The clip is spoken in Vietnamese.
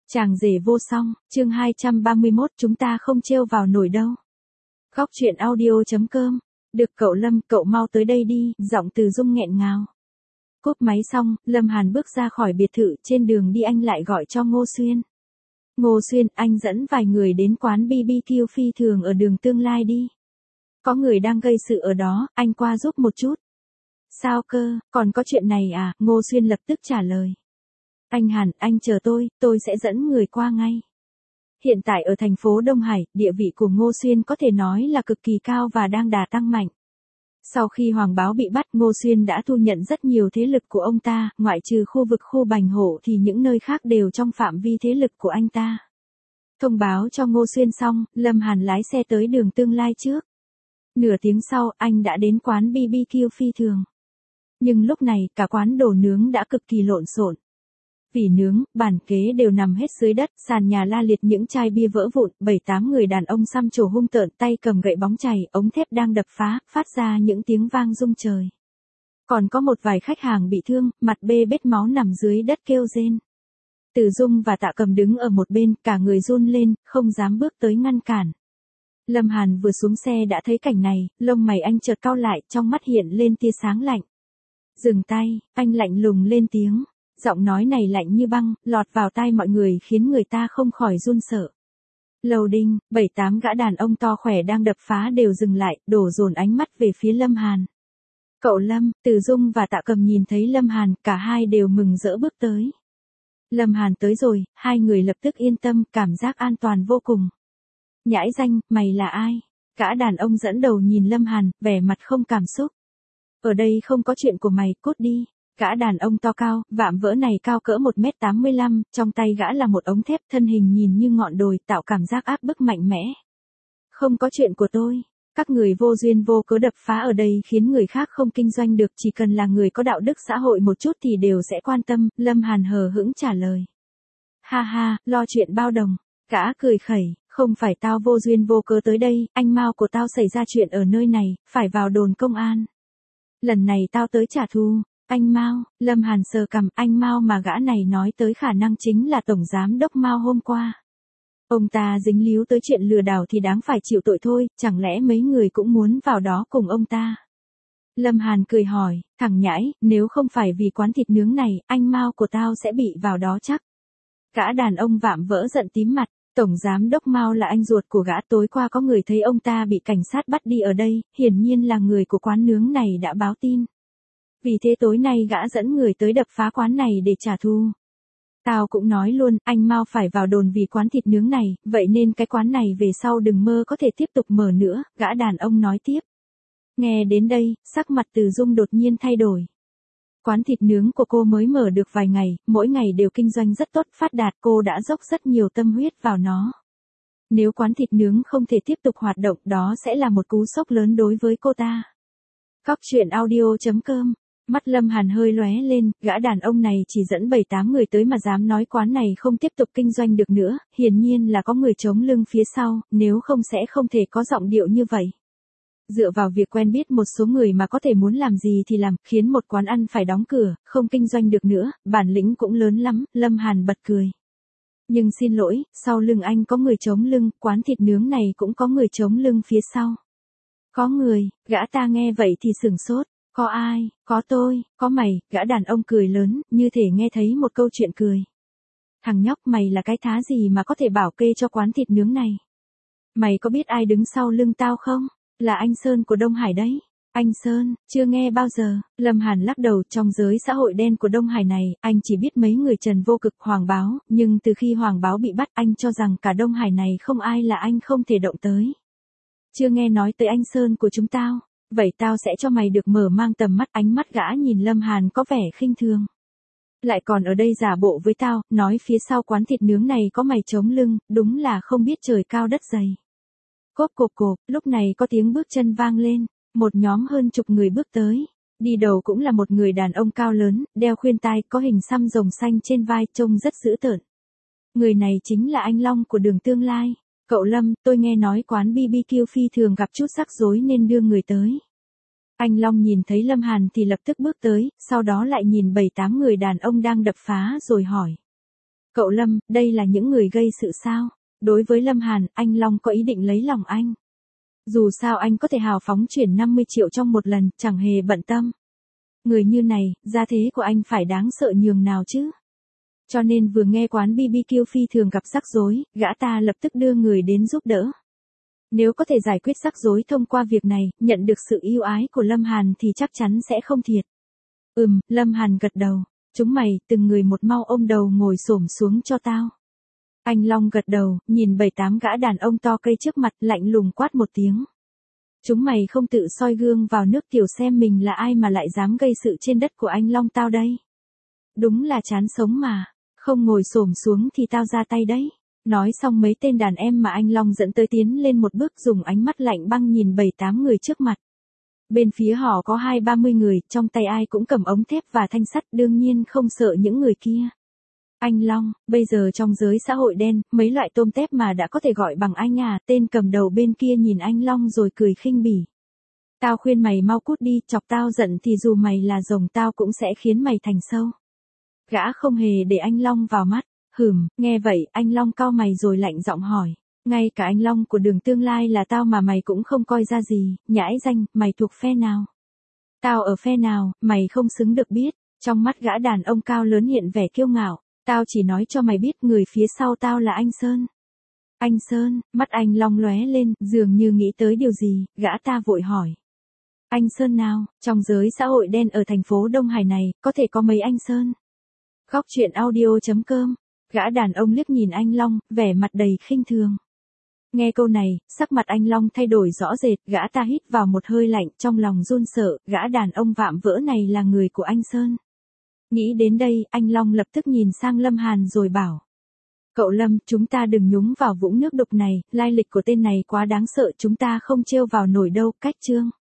Chàng rể vô song, chương 231 chúng ta không trêu vào nổi đâu. Góc truyện audio.com. Được cậu Lâm, cậu mau tới đây đi, giọng Từ Dung nghẹn ngào. Cúp máy xong, Lâm Hàn bước ra khỏi biệt thự, trên đường đi anh lại gọi cho Ngô Xuyên. Ngô Xuyên, anh dẫn vài người đến quán BBQ phi thường ở đường Tương Lai đi. Có người đang gây sự ở đó, anh qua giúp một chút. Sao cơ, còn có chuyện này à? Ngô Xuyên lập tức trả lời. Anh Hàn, anh chờ tôi sẽ dẫn người qua ngay. Hiện tại ở thành phố Đông Hải, địa vị của Ngô Xuyên có thể nói là cực kỳ cao và đang đà tăng mạnh. Sau khi Hoàng Báo bị bắt, Ngô Xuyên đã thu nhận rất nhiều thế lực của ông ta, ngoại trừ khu vực khu Bành Hổ thì những nơi khác đều trong phạm vi thế lực của anh ta. Thông báo cho Ngô Xuyên xong, Lâm Hàn lái xe tới đường Tương Lai trước. Nửa tiếng sau, anh đã đến quán BBQ phi thường. Nhưng lúc này, cả quán đồ nướng đã cực kỳ lộn xộn. Vỉ nướng, bàn ghế đều nằm hết dưới đất, sàn nhà la liệt những chai bia vỡ vụn, 7-8 người đàn ông xăm trổ hung tợn, tay cầm gậy bóng chày, ống thép đang đập phá, phát ra những tiếng vang rung trời. Còn có một vài khách hàng bị thương, mặt bê bết máu nằm dưới đất kêu rên. Từ Dung và Tạ Cầm đứng ở một bên, cả người run lên, không dám bước tới ngăn cản. Lâm Hàn vừa xuống xe đã thấy cảnh này, lông mày anh chợt cau lại, trong mắt hiện lên tia sáng lạnh. Dừng tay, anh lạnh lùng lên tiếng. Giọng nói này lạnh như băng, lọt vào tai mọi người khiến người ta không khỏi run sợ. Lầu Đinh, 7-8 gã đàn ông to khỏe đang đập phá đều dừng lại, đổ dồn ánh mắt về phía Lâm Hàn. Cậu Lâm, Từ Dung và Tạ Cầm nhìn thấy Lâm Hàn, cả hai đều mừng rỡ bước tới. Lâm Hàn tới rồi, hai người lập tức yên tâm, cảm giác an toàn vô cùng. Nhãi danh, mày là ai? Gã đàn ông dẫn đầu nhìn Lâm Hàn, vẻ mặt không cảm xúc. Ở đây không có chuyện của mày, cút đi. Gã đàn ông to cao, vạm vỡ này cao cỡ 1m85, trong tay gã là một ống thép, thân hình nhìn như ngọn đồi, tạo cảm giác áp bức mạnh mẽ. Không có chuyện của tôi. Các người vô duyên vô cớ đập phá ở đây khiến người khác không kinh doanh được, chỉ cần là người có đạo đức xã hội một chút thì đều sẽ quan tâm, Lâm Hàn hờ hững trả lời. Ha ha, lo chuyện bao đồng. Gã cười khẩy, không phải tao vô duyên vô cớ tới đây, anh Mao của tao xảy ra chuyện ở nơi này, phải vào đồn công an. Lần này tao tới trả thù. Anh Mao, Lâm Hàn sờ cằm, anh Mao mà gã này nói tới khả năng chính là Tổng Giám đốc Mao hôm qua. Ông ta dính líu tới chuyện lừa đảo thì đáng phải chịu tội thôi, chẳng lẽ mấy người cũng muốn vào đó cùng ông ta? Lâm Hàn cười hỏi, thằng nhãi, nếu không phải vì quán thịt nướng này, anh Mao của tao sẽ bị vào đó chắc. Gã đàn ông vạm vỡ giận tím mặt, Tổng Giám đốc Mao là anh ruột của gã, tối qua có người thấy ông ta bị cảnh sát bắt đi ở đây, hiển nhiên là người của quán nướng này đã báo tin. Vì thế tối nay gã dẫn người tới đập phá quán này để trả thù. Tao cũng nói luôn, anh Mao phải vào đồn vì quán thịt nướng này, vậy nên cái quán này về sau đừng mơ có thể tiếp tục mở nữa, gã đàn ông nói tiếp. Nghe đến đây, sắc mặt Từ Dung đột nhiên thay đổi. Quán thịt nướng của cô mới mở được vài ngày, mỗi ngày đều kinh doanh rất tốt, phát đạt, cô đã dốc rất nhiều tâm huyết vào nó. Nếu quán thịt nướng không thể tiếp tục hoạt động, đó sẽ là một cú sốc lớn đối với cô ta. Góc truyện audio.com. Mắt Lâm Hàn hơi lóe lên, gã đàn ông này chỉ dẫn 7-8 người tới mà dám nói quán này không tiếp tục kinh doanh được nữa, hiển nhiên là có người chống lưng phía sau, nếu không sẽ không thể có giọng điệu như vậy. Dựa vào việc quen biết một số người mà có thể muốn làm gì thì làm, khiến một quán ăn phải đóng cửa, không kinh doanh được nữa, bản lĩnh cũng lớn lắm, Lâm Hàn bật cười. Nhưng xin lỗi, sau lưng anh có người chống lưng, quán thịt nướng này cũng có người chống lưng phía sau. Có người, gã ta nghe vậy thì sửng sốt. Có ai, có tôi, có mày, gã đàn ông cười lớn, như thể nghe thấy một câu chuyện cười. Thằng nhóc, mày là cái thá gì mà có thể bảo kê cho quán thịt nướng này? Mày có biết ai đứng sau lưng tao không? Là anh Sơn của Đông Hải đấy. Anh Sơn, chưa nghe bao giờ. Lâm Hàn lắc đầu, trong giới xã hội đen của Đông Hải này, anh chỉ biết mấy người Trần Vô Cực, Hoàng Báo, nhưng từ khi Hoàng Báo bị bắt anh cho rằng cả Đông Hải này không ai là anh không thể động tới. Chưa nghe nói tới anh Sơn của chúng tao. Vậy tao sẽ cho mày được mở mang tầm mắt, ánh mắt gã nhìn Lâm Hàn có vẻ khinh thường. Lại còn ở đây giả bộ với tao, nói phía sau quán thịt nướng này có mày chống lưng, đúng là không biết trời cao đất dày. Cốp cộp cộp, lúc này có tiếng bước chân vang lên, một nhóm hơn chục người bước tới. Đi đầu cũng là một người đàn ông cao lớn, đeo khuyên tai, có hình xăm rồng xanh trên vai, trông rất dữ tợn. Người này chính là anh Long của đường Tương Lai. Cậu Lâm, tôi nghe nói quán BBQ phi thường gặp chút rắc rối nên đưa người tới. Anh Long nhìn thấy Lâm Hàn thì lập tức bước tới, sau đó lại nhìn 7-8 người đàn ông đang đập phá rồi hỏi. Cậu Lâm, đây là những người gây sự sao? Đối với Lâm Hàn, anh Long có ý định lấy lòng anh. Dù sao anh có thể hào phóng chuyển 50 triệu trong một lần, chẳng hề bận tâm. Người như này, gia thế của anh phải đáng sợ nhường nào chứ? Cho nên vừa nghe quán BBQ phi thường gặp rắc rối, gã ta lập tức đưa người đến giúp đỡ. Nếu có thể giải quyết rắc rối thông qua việc này, nhận được sự yêu ái của Lâm Hàn thì chắc chắn sẽ không thiệt. Lâm Hàn gật đầu. Chúng mày, từng người một mau ôm đầu ngồi xổm xuống cho tao. Anh Long gật đầu, nhìn 7-8 gã đàn ông to cây trước mặt, lạnh lùng quát một tiếng. Chúng mày không tự soi gương vào nước tiểu xem mình là ai mà lại dám gây sự trên đất của anh Long tao đây. Đúng là chán sống mà, không ngồi xổm xuống thì tao ra tay đấy. Nói xong mấy tên đàn em mà anh Long dẫn tới tiến lên một bước dùng ánh mắt lạnh băng nhìn 7-8 người trước mặt. Bên phía họ có 20-30 người, trong tay ai cũng cầm ống thép và thanh sắt, đương nhiên không sợ những người kia. Anh Long, bây giờ trong giới xã hội đen, mấy loại tôm tép mà đã có thể gọi bằng anh à, tên cầm đầu bên kia nhìn anh Long rồi cười khinh bỉ. Tao khuyên mày mau cút đi, chọc tao giận thì dù mày là rồng tao cũng sẽ khiến mày thành sâu. Gã không hề để anh Long vào mắt, nghe vậy, anh Long cau mày rồi lạnh giọng hỏi. Ngay cả anh Long của Đường Tương Lai là tao mà mày cũng không coi ra gì, nhãi danh, mày thuộc phe nào? Tao ở phe nào, mày không xứng được biết. Trong mắt gã đàn ông cao lớn hiện vẻ kiêu ngạo, tao chỉ nói cho mày biết người phía sau tao là anh Sơn. Anh Sơn, mắt anh Long lóe lên, dường như nghĩ tới điều gì, gã ta vội hỏi. Anh Sơn nào, trong giới xã hội đen ở thành phố Đông Hải này, có thể có mấy anh Sơn? Khóc chuyện audio.com, gã đàn ông liếc nhìn anh Long, vẻ mặt đầy khinh thường. Nghe câu này, sắc mặt anh Long thay đổi rõ rệt, gã ta hít vào một hơi lạnh, trong lòng run sợ, gã đàn ông vạm vỡ này là người của anh Sơn. Nghĩ đến đây, anh Long lập tức nhìn sang Lâm Hàn rồi bảo. Cậu Lâm, chúng ta đừng nhúng vào vũng nước đục này, lai lịch của tên này quá đáng sợ, chúng ta không trêu vào nổi đâu, cách chương.